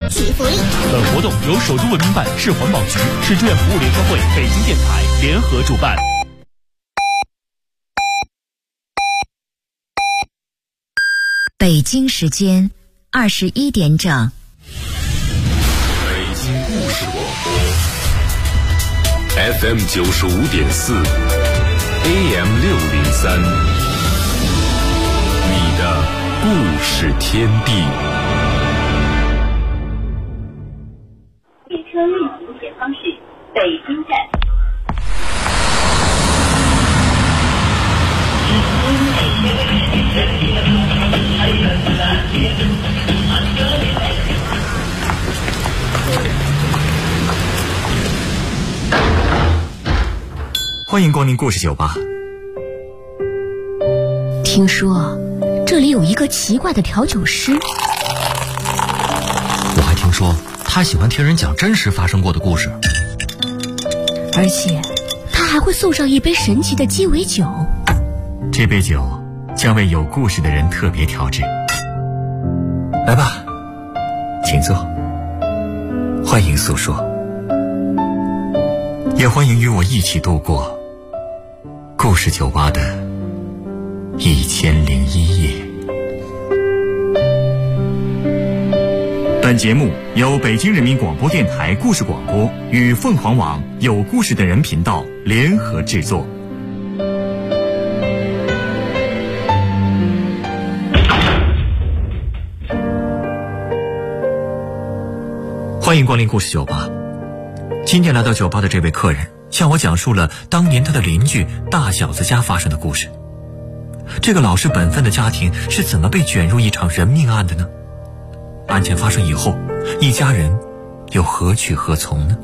起福利。 本活动由首都文明办、市环保局、市志愿服务联合会、北京电台联合主办。 北京时间21点整。 北京故事广播 FM 95.4 AM 603，你的故事天地。 列车运行前方是北京站。 欢迎光临故事酒吧。 听说这里有一个奇怪的调酒师， 我还听说他喜欢听人讲真实发生过的故事， 而且他还会送上一杯神奇的鸡尾酒。 这杯酒将为有故事的人特别调制。来吧，请坐，欢迎诉说，也欢迎与我一起度过故事酒吧的1001夜。本节目由北京人民广播电台故事广播与凤凰网有故事的人频道联合制作。欢迎光临故事酒吧。今天来到酒吧的这位客人向我讲述了当年他的邻居大小子家发生的故事。这个老实本分的家庭是怎么被卷入一场人命案的呢？案件发生以后，一家人又何去何从呢？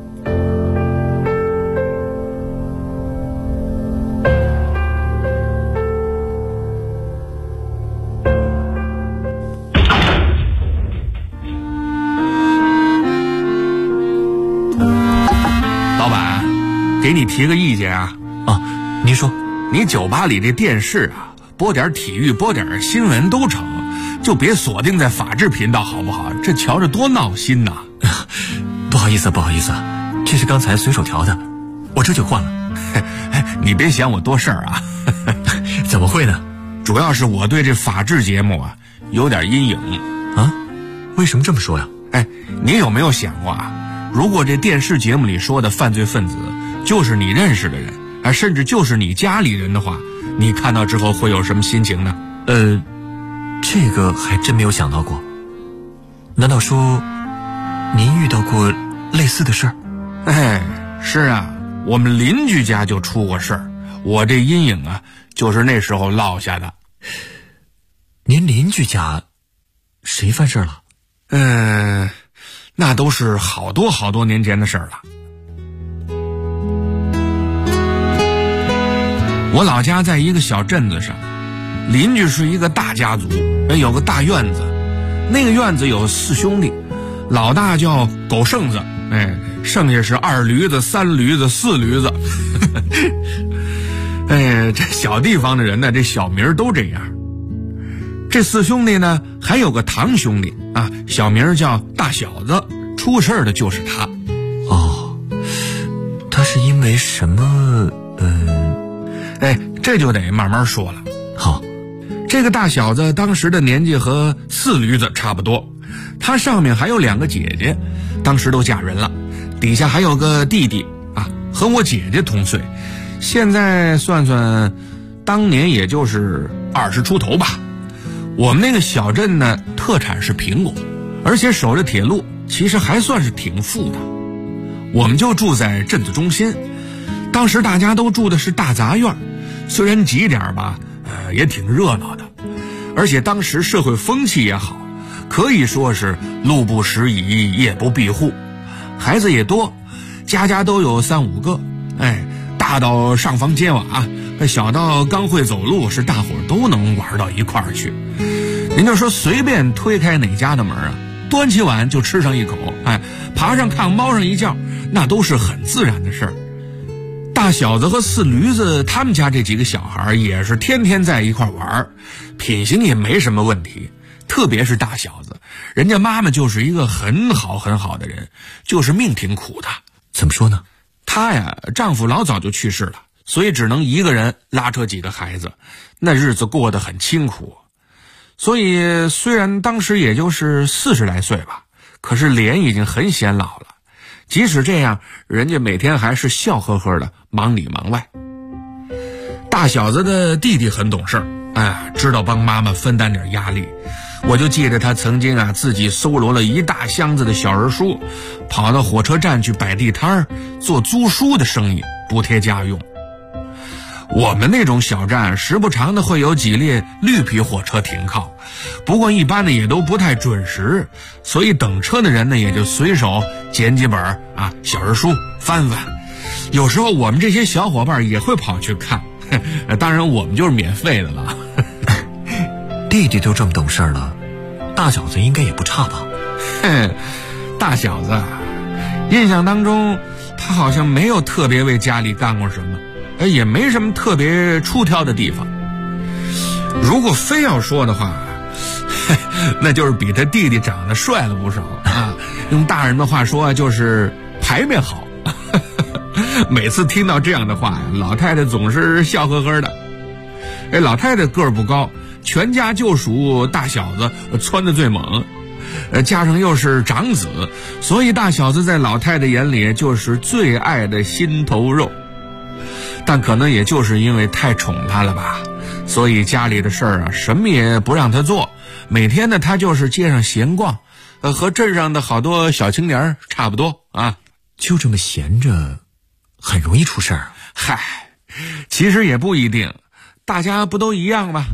老板，给你提个意见啊！ 您说。 你酒吧里这电视啊，播点体育，播点新闻都成，就别锁定在法制频道好不好？这瞧着多闹心呐！ 不好意思，这是刚才随手调的，我这就换了。 你别嫌我多事儿啊！ 怎么会呢？ 主要是我对这法制节目啊有点阴影啊。为什么这么说呀？ 你有没有想过啊？如果这电视节目里说的犯罪分子就是你认识的人，甚至就是你家里人的话，你看到之后会有什么心情呢？ 这个还真没有想到过。难道说您遇到过类似的事儿？ 是啊，我们邻居家就出过事儿，我这阴影啊就是那时候落下的。 您邻居家谁犯事了？ 那都是好多年前的事儿了。我老家在一个小镇子上，邻居是一个大家族，有个大院子，那个院子有4兄弟，老大叫狗剩子，剩下是2驴子、3驴子、4驴子。这小地方的人呢，这小名都这样。这4兄弟呢，还有个堂兄弟啊，小名叫大小子，出事的就是他。 他是因为什么？ 这就得慢慢说了。 好， 这个大小子当时的年纪和4驴子差不多，他上面还有2个姐姐，当时都嫁人了，底下还有个弟弟啊，和我姐姐同岁，现在算算，当年也就是20出头吧。我们那个小镇呢，特产是苹果，而且守着铁路，其实还算是挺富的。我们就住在镇子中心，当时大家都住的是大杂院，虽然挤点吧，也挺热闹的，而且当时社会风气也好，可以说是路不拾遗，夜不闭户，孩子也多，家家都有3、5个，大到上房揭瓦，小到刚会走路，是大伙儿都能玩到一块儿去。您就说随便推开哪家的门啊，端起碗就吃上一口，爬上炕猫上一觉，那都是很自然的事儿。大小子和4驴子他们家这几个小孩也是天天在一块玩，品行也没什么问题，特别是大小子， 人家妈妈就是一个很好很好的人，就是命挺苦的。 怎么说呢？ 她呀，丈夫老早就去世了，所以只能一个人拉扯几个孩子，那日子过得很清苦。所以虽然当时也就是40来岁吧，可是脸已经很显老了。即使这样，人家每天还是笑呵呵的，忙里忙外。大小子的弟弟很懂事，知道帮妈妈分担点压力。我就记得他曾经自己搜罗了一大箱子的小人书，跑到火车站去摆地摊做租书的生意，补贴家用。我们那种小站时不常的会有几列绿皮火车停靠，不过一般的也都不太准时，所以等车的人呢也就随手捡几本小人书翻翻。有时候我们这些小伙伴也会跑去看，当然我们就是免费的了。 弟弟都这么懂事了，大小子应该也不差吧？ 大小子印象当中他好像没有特别为家里干过什么，也没什么特别出挑的地方。如果非要说的话，那就是比他弟弟长得帅了不少啊。用大人的话说就是牌面好。每次听到这样的话呀，老太太总是笑呵呵的。老太太个儿不高，全家就属大小子蹿得最猛，加上又是长子，所以大小子在老太太眼里就是最爱的心头肉。但可能也就是因为太宠他了吧，所以家里的事儿什么也不让他做，每天呢他就是街上闲逛，和镇上的好多小青年差不多啊。 就这么闲着很容易出事儿。 嗨，其实也不一定，大家不都一样吗？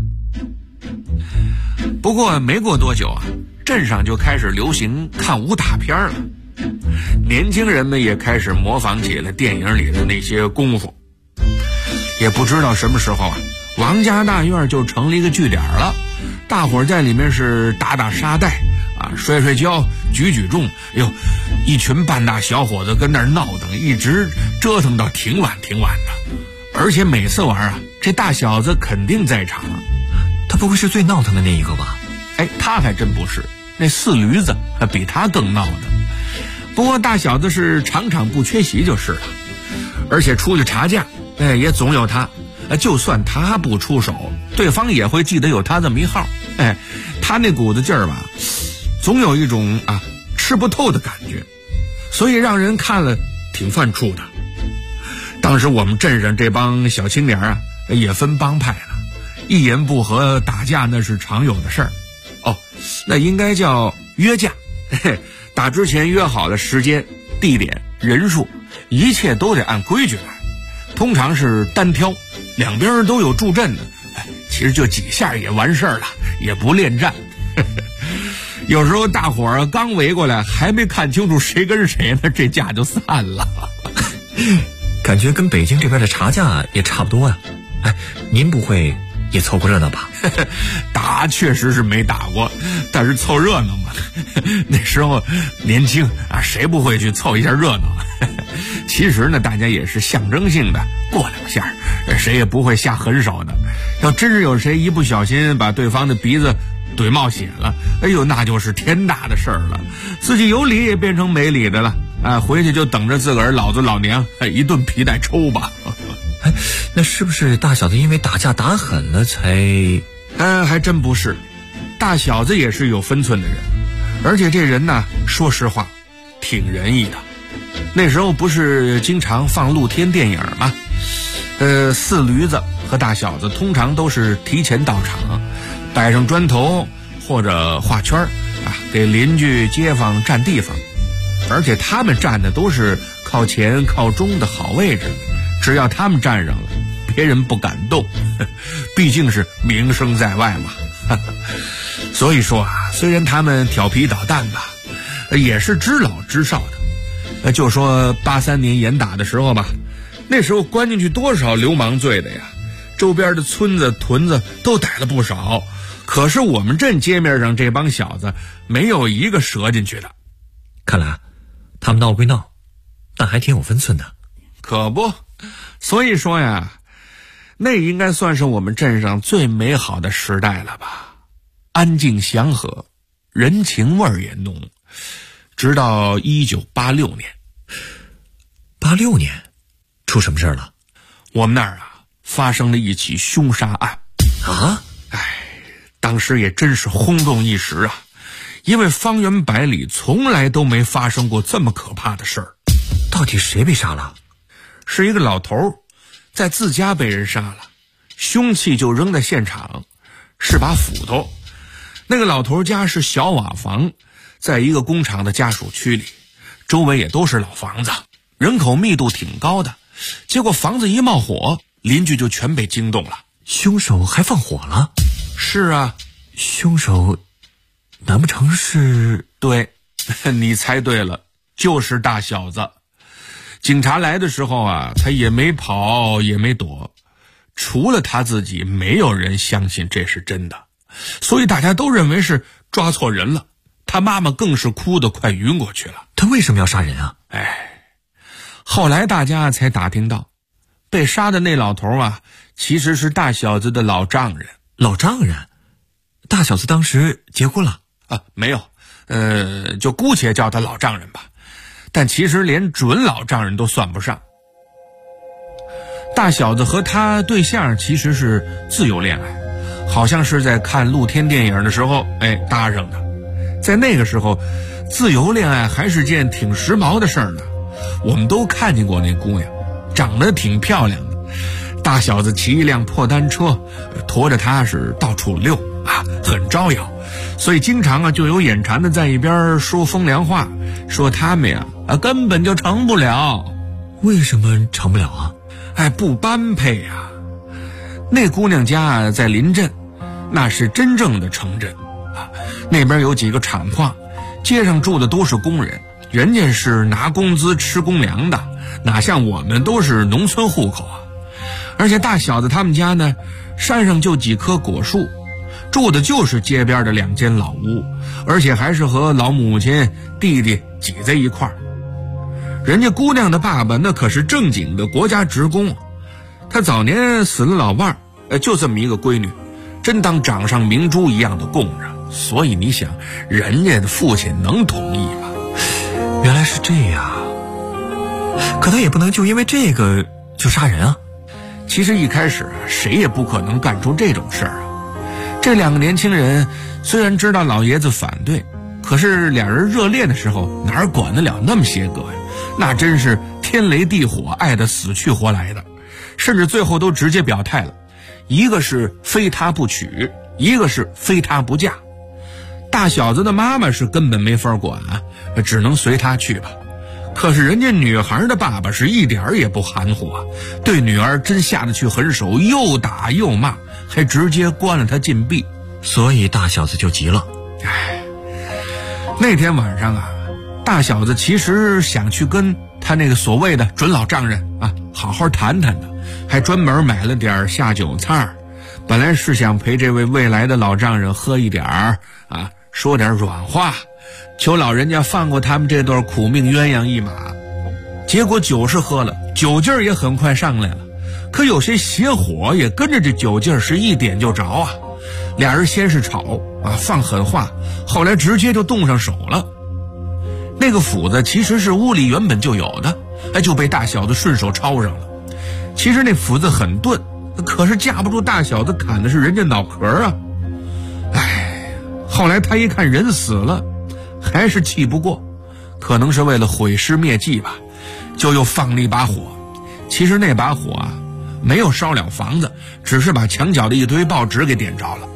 不过没过多久镇上就开始流行看武打片了，年轻人们也开始模仿起了电影里的那些功夫。也不知道什么时候王家大院就成了一个据点了，大伙在里面是打打沙袋摔摔跤，举重，一群半大小伙子跟那儿闹腾，一直折腾到挺晚的。而且每次玩这大小子肯定在场。 他不会是最闹腾的那一个吧？ 他还真不是，那四驴子比他更闹的。不过大小子是场场不缺席就是了，而且出去查价也总有他，就算他不出手，对方也会记得有他这么一号。他那股子劲儿吧，总有一种吃不透的感觉，所以让人看了挺犯怵的。当时我们镇上这帮小青年也分帮派了，一言不合打架那是常有的事儿。那应该叫约架，打之前约好了时间、地点、人数，一切都得按规矩来。通常是单挑，两边都有助阵的，其实就几下也完事儿了，也不恋战。有时候大伙儿刚围过来，还没看清楚谁跟谁呢，这架就散了。 感觉跟北京这边的查价也差不多呀。您不会也凑过热闹吧？ 打确实是没打过，但是凑热闹嘛。那时候年轻谁不会去凑一下热闹？其实呢，大家也是象征性的过两下，谁也不会下狠手的。要真是有谁一不小心把对方的鼻子怼冒血了，那就是天大的事儿了，自己有理也变成没理的了。回去就等着自个儿老子老娘一顿皮带抽吧。 那是不是大小子因为打架打狠了才？ 还真不是，大小子也是有分寸的人，而且这人呢，说实话，挺仁义的。那时候不是经常放露天电影吗？四驴子和大小子通常都是提前到场，摆上砖头或者画圈给邻居街坊占地方，而且他们站的都是靠前靠中的好位置，只要他们站上了，别人不敢动，毕竟是名声在外嘛。所以说虽然他们调皮捣蛋吧，也是知老知少的。就说83年严打的时候吧，那时候关进去多少流氓罪的呀，周边的村子屯子都逮了不少，可是我们镇街面上这帮小子没有一个折进去的。 看来他们闹归闹，但还挺有分寸的。 可不，所以说呀，那应该算是我们镇上最美好的时代了吧，安静祥和， 人情味儿也浓。直到1986年 ，86年，出什么事儿了？ 我们那儿啊发生了一起凶杀案啊！ 当时也真是轰动一时啊，因为方圆百里从来都没发生过这么可怕的事儿。 到底谁被杀了？ 是一个老头在自家被人杀了，凶器就扔在现场，是把斧头。那个老头家是小瓦房，在一个工厂的家属区里，周围也都是老房子，人口密度挺高的。结果房子一冒火，邻居就全被惊动了。 凶手还放火了？ 是啊， 凶手难不成是…… 对，你猜对了，就是大小子。警察来的时候啊，他也没跑也没躲，除了他自己，没有人相信这是真的，所以大家都认为是抓错人了。他妈妈更是哭得快晕过去了。 他为什么要杀人啊？ 后来大家才打听到，被杀的那老头啊，其实是大小子的老丈人。 老丈人？大小子当时结婚了？ 没有，就姑且叫他老丈人吧。但其实连准老丈人都算不上。大小子和他对象其实是自由恋爱，好像是在看露天电影的时候搭上的。在那个时候，自由恋爱还是件挺时髦的事儿呢。我们都看见过那姑娘，长得挺漂亮的。大小子骑一辆破单车，驮着她是到处溜啊，很招摇。所以经常就有眼馋的在一边说风凉话，说他们根本就成不了。 为什么成不了啊？ 不般配啊。那姑娘家在临镇，那是真正的城镇啊。那边有几个厂矿，街上住的都是工人，人家是拿工资吃公粮的，哪像我们都是农村户口啊。而且大小子他们家呢，山上就几棵果树，住的就是街边的2间老屋，而且还是和老母亲弟弟挤在一块儿。人家姑娘的爸爸那可是正经的国家职工，他早年死了老伴儿，就这么一个闺女，真当掌上明珠一样的供着。所以你想，人家的父亲能同意吗？ 原来是这样，可他也不能就因为这个就杀人啊。 其实一开始谁也不可能干出这种事儿啊。这2个年轻人虽然知道老爷子反对，可是俩人热恋的时候哪管得了那么些个呀？那真是天雷地火，爱得死去活来的，甚至最后都直接表态了，一个是非他不娶，一个是非他不嫁。大小子的妈妈是根本没法管，只能随他去吧。可是人家女孩的爸爸是一点儿也不含糊啊，对女儿真下得去狠手，又打又骂，还直接关了她禁闭。 所以大小子就急了。 那天晚上大小子其实想去跟他那个所谓的准老丈人好好谈谈的，还专门买了点下酒菜，本来是想陪这位未来的老丈人喝一点说点软话，求老人家放过他们这对苦命鸳鸯一马。结果酒是喝了，酒劲儿也很快上来了，可有些邪火也跟着这酒劲儿是一点就着啊。俩人先是吵放狠话，后来直接就动上手了。那个斧子其实是屋里原本就有的，就被大小子顺手抄上了。其实那斧子很钝，可是架不住大小子砍的是人家脑壳啊。后来他一看人死了，还是气不过，可能是为了毁尸灭迹吧，就又放了一把火。其实那把火没有烧了房子，只是把墙角的一堆报纸给点着了。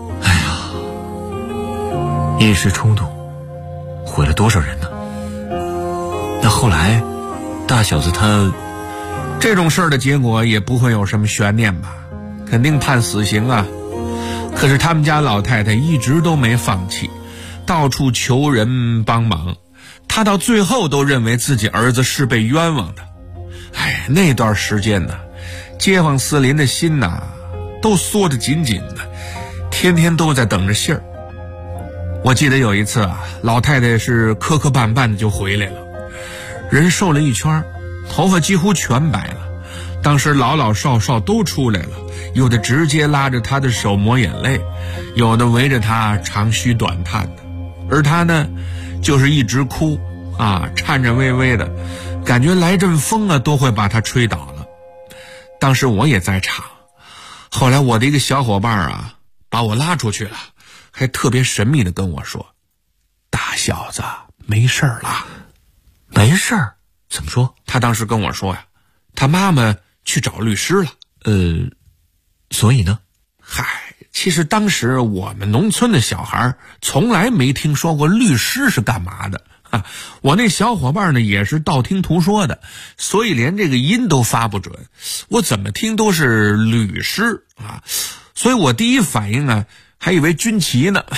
一时冲动毁了多少人呢？那后来大小子他这种事儿的结果也不会有什么悬念吧，肯定判死刑啊。可是他们家老太太一直都没放弃，到处求人帮忙，她到最后都认为自己儿子是被冤枉的。那段时间街坊四邻的心都缩得紧紧的，天天都在等着信儿。我记得有一次老太太是磕磕绊绊的就回来了，人瘦了一圈，头发几乎全白了。当时老老少少都出来了，有的直接拉着她的手抹眼泪，有的围着她长吁短叹的。 而他呢，就是一直哭啊，颤颤巍巍的，感觉来阵风啊都会把他吹倒了。当时我也在场，后来我的一个小伙伴啊把我拉出去了，还特别神秘的跟我说：“大小子没事儿了。” 没事儿？怎么说？ 他当时跟我说呀，他妈妈去找律师了。 所以呢？ 嗨，其实当时我们农村的小孩从来没听说过律师是干嘛的啊。我那小伙伴呢也是道听途说的，所以连这个音都发不准，我怎么听都是律师啊。所以我第一反应啊还以为军旗呢。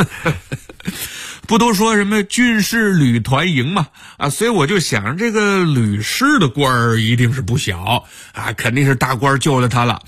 不都说什么军事旅团营嘛啊，所以我就想这个律师的官儿一定是不小啊，肯定是大官救了他了。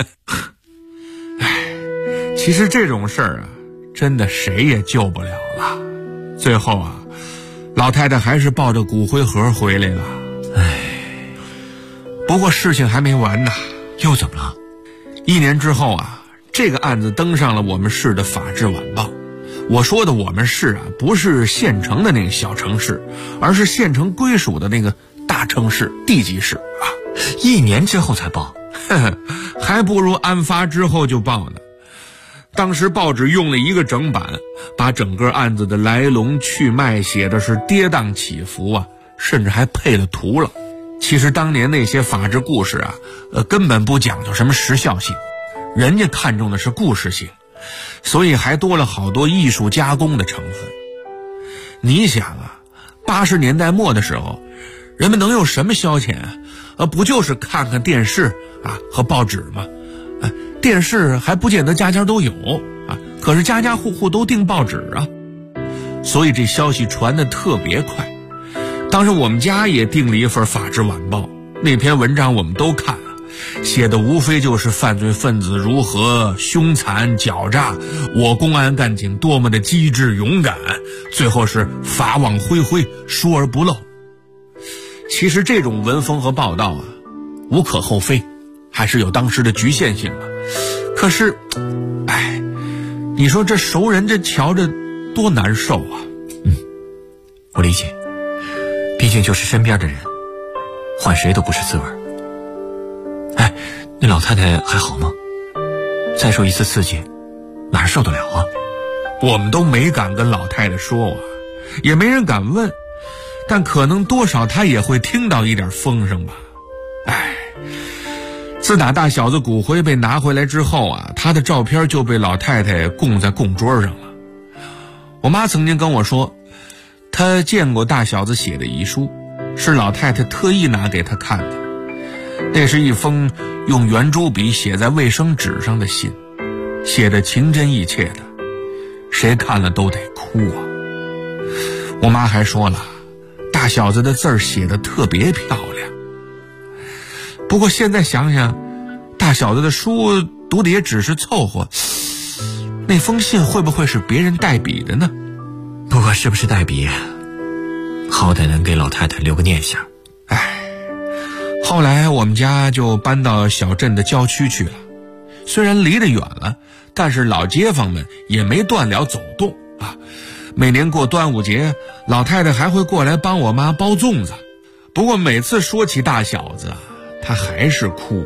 唉，其实这种事儿啊，真的谁也救不了了。最后啊，老太太还是抱着骨灰盒回来了。唉，不过事情还没完呢。 又怎么了 ？1年之后啊，这个案子登上了我们市的法制晚报。我说的我们市啊，不是县城的那个小城市，而是县城归属的那个大城市地级市啊。 1年之后才报， 还不如案发之后就报呢。当时报纸用了1个整版，把整个案子的来龙去脉写的是跌宕起伏啊，甚至还配了图了。其实当年那些法治故事啊，根本不讲究什么时效性，人家看重的是故事性。所以还多了好多艺术加工的成分。你想啊，80年代末的时候，人们能有什么消遣啊？不就是看看电视啊和报纸吗？电视还不见得家家都有啊，可是家家户户都订报纸啊。所以这消息传得特别快。当时我们家也订了一份《法制晚报》，那篇文章我们都看了。写的无非就是犯罪分子如何凶残狡诈，我公安干警多么的机智勇敢，最后是法网恢恢，疏而不漏。其实这种文风和报道啊，无可厚非，还是有当时的局限性的。可是，哎，你说这熟人这瞧着多难受啊。 我理解，毕竟就是身边的人，换谁都不是滋味。哎，那老太太还好吗？再受一次刺激，哪受得了啊？ 我们都没敢跟老太太说啊，也没人敢问，但可能多少她也会听到一点风声吧。哎，自打大小子骨灰被拿回来之后啊，她的照片就被老太太供在供桌上了。我妈曾经跟我说，她见过大小子写的遗书，是老太太特意拿给她看的。那是一封用圆珠笔写在卫生纸上的信，写得情真意切的，谁看了都得哭啊。我妈还说了，大小子的字儿写得特别漂亮。不过现在想想，大小子的书读的也只是凑合，那封信会不会是别人代笔的呢？ 不管是不是代笔，好歹能给老太太留个念想。 后来我们家就搬到小镇的郊区去了，虽然离得远了，但是老街坊们也没断了走动啊。每年过端午节，老太太还会过来帮我妈包粽子。不过每次说起大小子，她还是哭。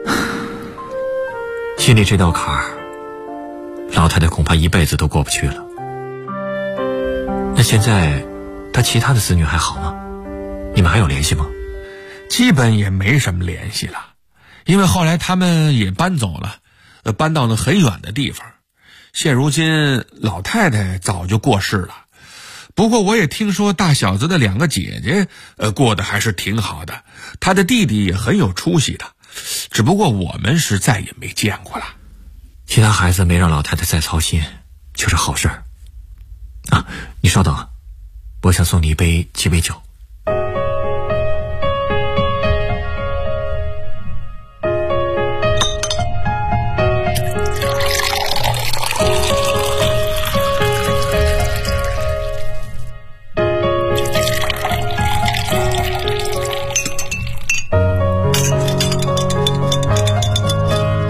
心里这道坎儿，老太太恐怕一辈子都过不去了。那现在她其他的子女还好吗？你们还有联系吗？ 基本也没什么联系了，因为后来他们也搬走了，搬到了很远的地方。现如今老太太早就过世了，不过我也听说大小子的2个姐姐过得还是挺好的，他的弟弟也很有出息的，只不过我们是再也没见过了。 其他孩子没让老太太再操心，就是好事儿啊。你稍等啊，我想送你一杯鸡尾酒。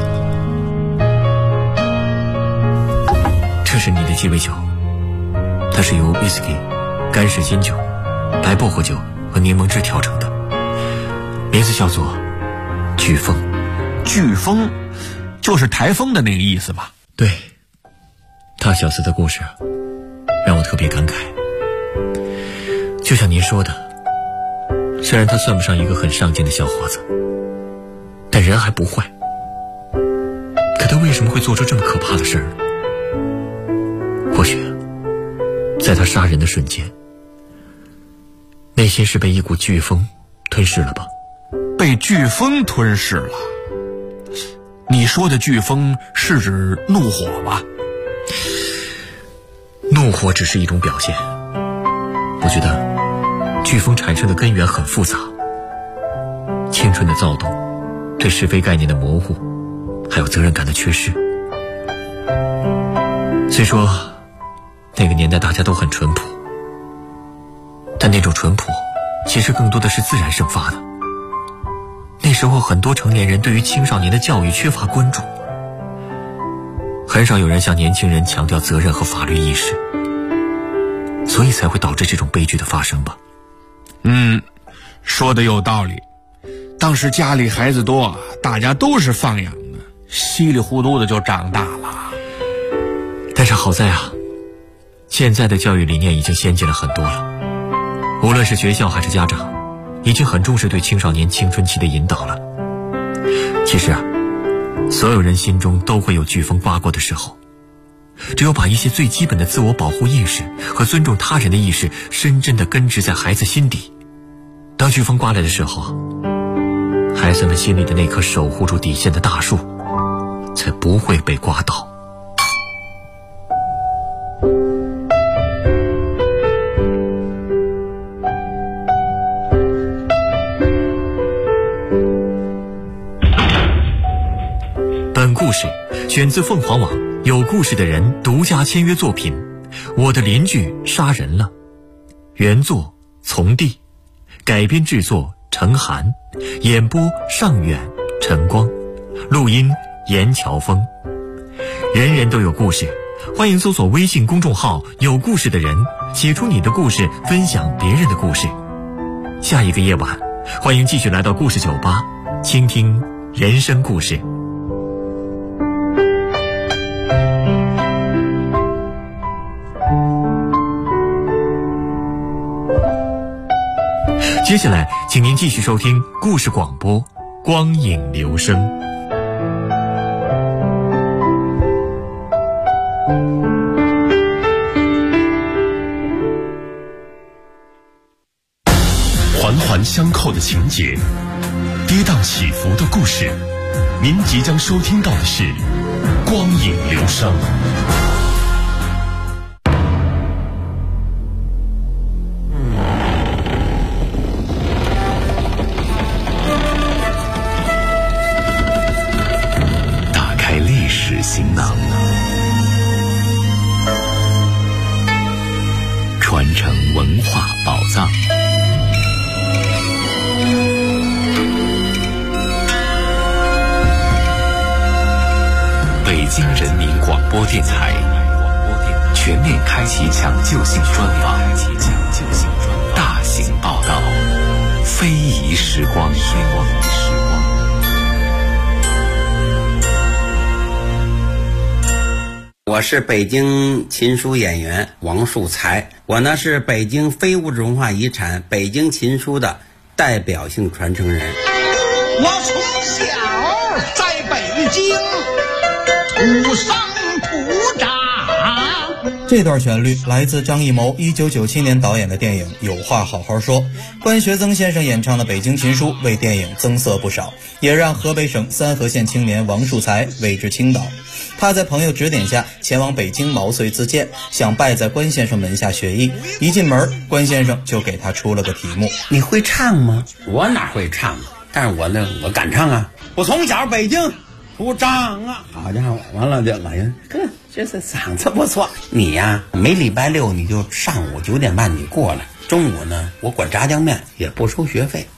这是你的鸡尾酒， 它是由威士忌、干式新酒、白薄荷酒和柠檬汁调成的，名字叫做飓风。 飓风就是台风的那个意思吧？ 对，大小子的故事让我特别感慨。就像您说的，虽然他算不上一个很上进的小伙子，但人还不坏。可他为什么会做出这么可怕的事儿呢？或许在他杀人的瞬间，内心是被一股飓风吞噬了吧？ 被飓风吞噬了？你说的飓风是指怒火吧？ 怒火只是一种表现。我觉得飓风产生的根源很复杂，青春的躁动，对是非概念的模糊，还有责任感的缺失。虽说那个年代大家都很淳朴，但那种淳朴其实更多的是自然生发的。那时候很多成年人对于青少年的教育缺乏关注，很少有人向年轻人强调责任和法律意识，所以才会导致这种悲剧的发生吧。 说的有道理。当时家里孩子多，大家都是放养的，稀里糊涂的就长大了。 但是好在现在的教育理念已经先进了很多了，无论是学校还是家长，已经很重视对青少年青春期的引导了。其实所有人心中都会有飓风刮过的时候，只有把一些最基本的自我保护意识和尊重他人的意识深深地根植在孩子心底，当飓风刮来的时候，孩子们心里的那棵守护住底线的大树才不会被刮倒。本故事选自凤凰网有故事的人独家签约作品《我的邻居杀人了》，原作从地，改编制作陈寒，演播尚远、陈光，录音严乔峰。人人都有故事，欢迎搜索微信公众号有故事的人，写出你的故事，分享别人的故事。下一个夜晚，欢迎继续来到故事酒吧，倾听人生故事。接下来请您继续收听故事广播光影留声。 环环相扣的情节，跌宕起伏的故事，您即将收听到的是光影留声。行囊，传承文化宝藏。北京人民广播电台全面开启抢救性专访，大型报道，非遗时光。 我是北京琴书演员王树才，我呢是北京非物质文化遗产北京琴书的代表性传承人。 我从小在北京土生土长。 这段旋律来自张艺谋1997年导演的电影《有话好好说》，关学增先生演唱的《北京琴书》为电影增色不少，也让河北省三河县青年王树才为之倾倒。他在朋友指点下前往北京毛遂自荐，想拜在关先生门下学艺。一进门，关先生就给他出了个题目： 你会唱吗？我哪会唱啊？但是我敢唱啊！我从小北京土长啊！好家伙，完了这老人，这是嗓子不错。你呀，每礼拜六你就上午9点半你过来，中午呢我管炸酱面，也不收学费。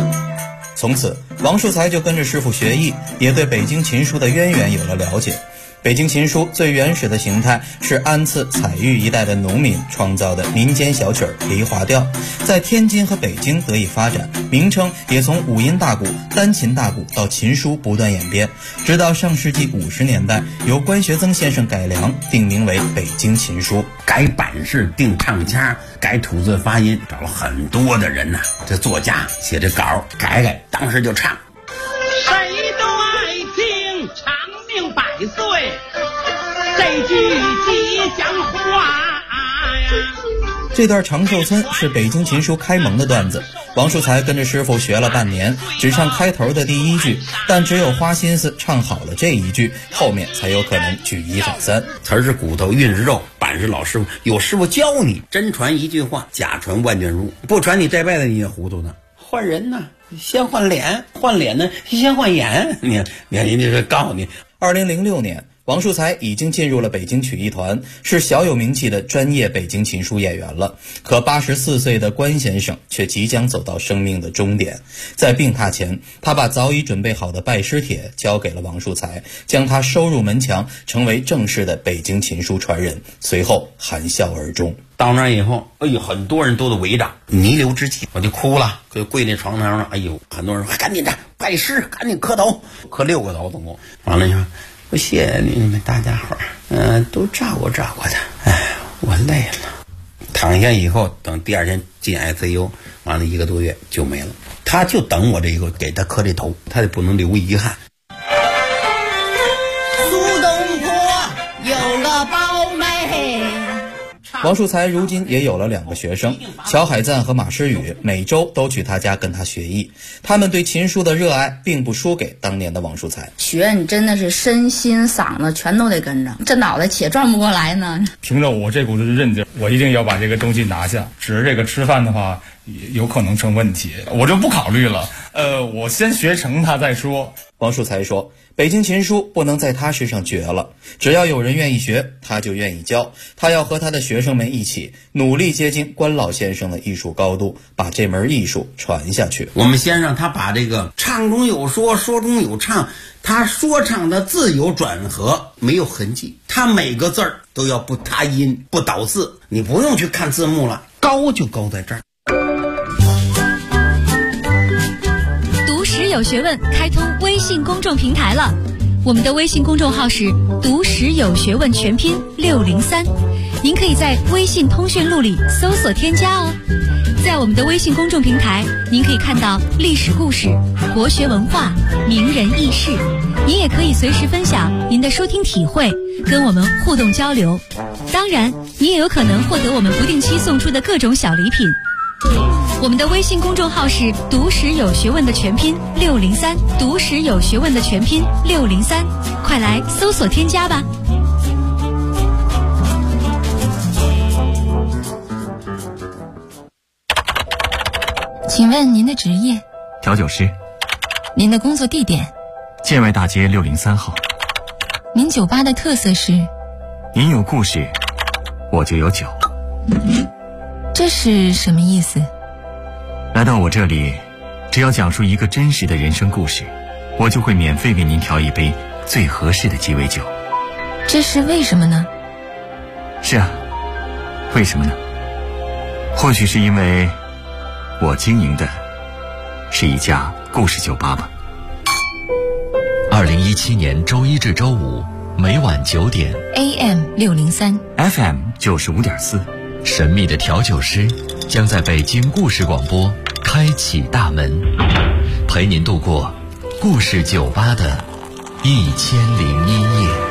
从此王树才就跟着师傅学艺，也对北京琴书的渊源有了了解。 北京琴书最原始的形态是安次采玉一带的农民创造的民间小曲梨花调，在天津和北京得以发展，名称也从五音大鼓、单琴大鼓到琴书不断演变，直到上世纪50年代由关学增先生改良，定名为北京琴书。 改版式、定唱腔、改吐字发音，找了很多的人呐，这作家写这稿改，当时就唱。 谁都爱听长命百岁，这句吉祥话呀。 这段长寿村是北京琴书开蒙的段子，王树才跟着师傅学了半年，只唱开头的第一句，但只有花心思唱好了这一句，后面才有可能举一反三。 词儿是骨头，韵是肉，板是老师傅，有师傅教你，真传一句话，假传万卷书，不传你这辈子你也糊涂呢。换人呢，先换脸，换脸呢先换眼，你人家是告诉你。 2006年王树才已经进入了北京曲艺团，是小有名气的专业北京琴书演员了。可84岁的关先生却即将走到生命的终点，在病榻前，他把早已准备好的拜师帖交给了王树才，将他收入门墙，成为正式的北京琴书传人。随后含笑而终。 到那以后，哎呦，很多人都围着，弥留之际，我就哭了，就跪那床上了。哎呦，很多人说赶紧的拜师，赶紧磕头，磕6个头总共。完了你说。我谢谢你们大家伙儿，都照顾的。哎，我累了。躺下以后，等第2天进 ICU， 完了1个多月就没了。他就等我这个给他磕这头，他也不能留遗憾。 苏东坡有个胞妹。 王树才如今也有了2个学生，乔海赞和马诗雨，每周都去他家跟他学艺。他们对琴书的热爱并不输给当年的王树才。 学你真的是身心嗓子全都得跟着，这脑袋且转不过来呢。 凭着我这股子韧劲，我一定要把这个东西拿下。只是这个吃饭的话，有可能成问题，我就不考虑了。我先学成它再说。 王树才说，北京琴书不能在他身上绝了，只要有人愿意学，他就愿意教。他要和他的学生们一起努力接近关老先生的艺术高度，把这门艺术传下去。 我们先让他把这个唱中有说，说中有唱，他说唱的字有转合，没有痕迹，他每个字儿都要不塌音不倒字，你不用去看字幕了，高就高在这儿。 读史有学问开通微信公众平台了，我们的微信公众号是读史有学问全拼603，您可以在微信通讯录里搜索添加哦。在我们的微信公众平台，您可以看到历史故事、国学文化、名人轶事，您也可以随时分享您的收听体会，跟我们互动交流。当然，您也有可能获得我们不定期送出的各种小礼品。我们的微信公众号是读史有学问的全拼603，读史有学问的全拼603，快来搜索添加吧。 请问您的职业？ 调酒师。 您的工作地点？ 建外大街603号。 您酒吧的特色是？ 您有故事，我就有酒。 这是什么意思？ 来到我这里，只要讲述一个真实的人生故事，我就会免费为您调一杯最合适的鸡尾酒。 这是为什么呢？ 是啊，为什么呢？或许是因为我经营的是一家故事酒吧吧。 2017年周一至周五每晚9点 AM 603 FM 95.4， 神秘的调酒师将在北京故事广播开启大门，陪您度过故事酒吧的1001夜。